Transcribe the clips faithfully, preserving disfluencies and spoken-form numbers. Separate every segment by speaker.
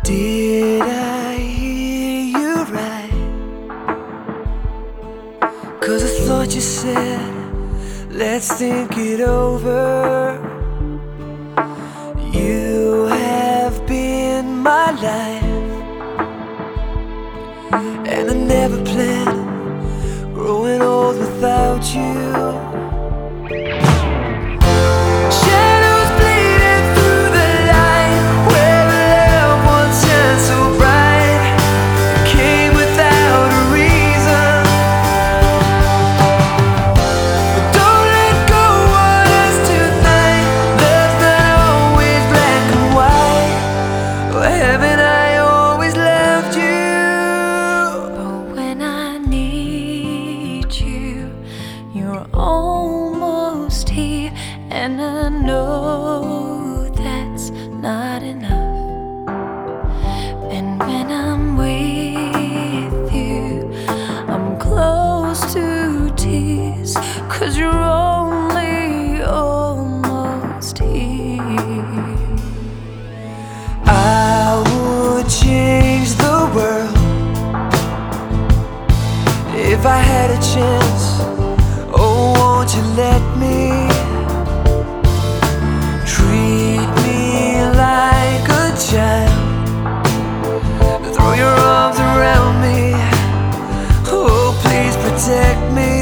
Speaker 1: Did I hear you right? 'Cause I thought you said, let's think it over. You have been my life, and I never planned growing old without you.
Speaker 2: You're almost here, and I know that's not enough. And when I'm with you, I'm close to tears, 'cause you're only almost here.
Speaker 1: I would change the world if I had a chance. Won't you let me treat me like a child? Throw your arms around me. Oh, please protect me.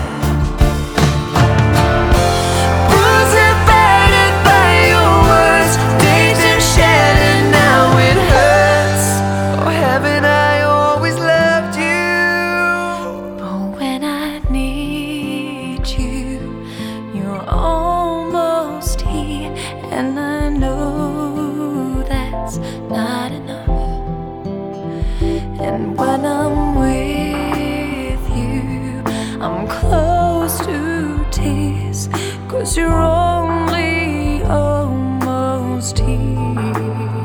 Speaker 1: Bruised and battered by your words, dazed and shattered, now it hurts. Oh, haven't I always loved you?
Speaker 2: But when I need you, you're almost here, and I know that's not enough. And when I'm with you, I'm close to tears, 'cause you're only almost here.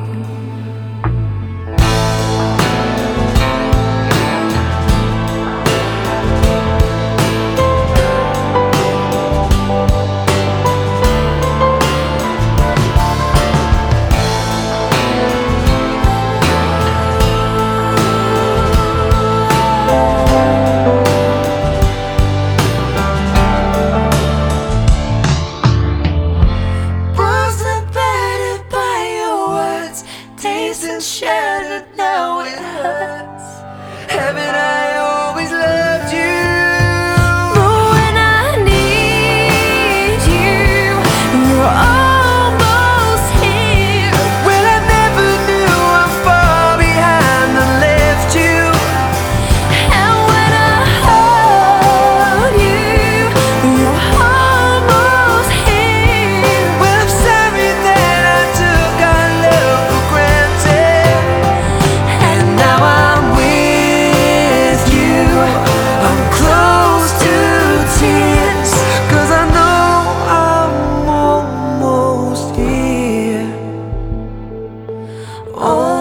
Speaker 1: Shattered, now it hurts. Haven't I always loved you?
Speaker 2: But when I need you, you're almost here.
Speaker 1: Well, I never knew how far behind I left you.
Speaker 2: And when I hold you, you're almost here.
Speaker 1: Well, I'm sorry that I took our love for granted. Oh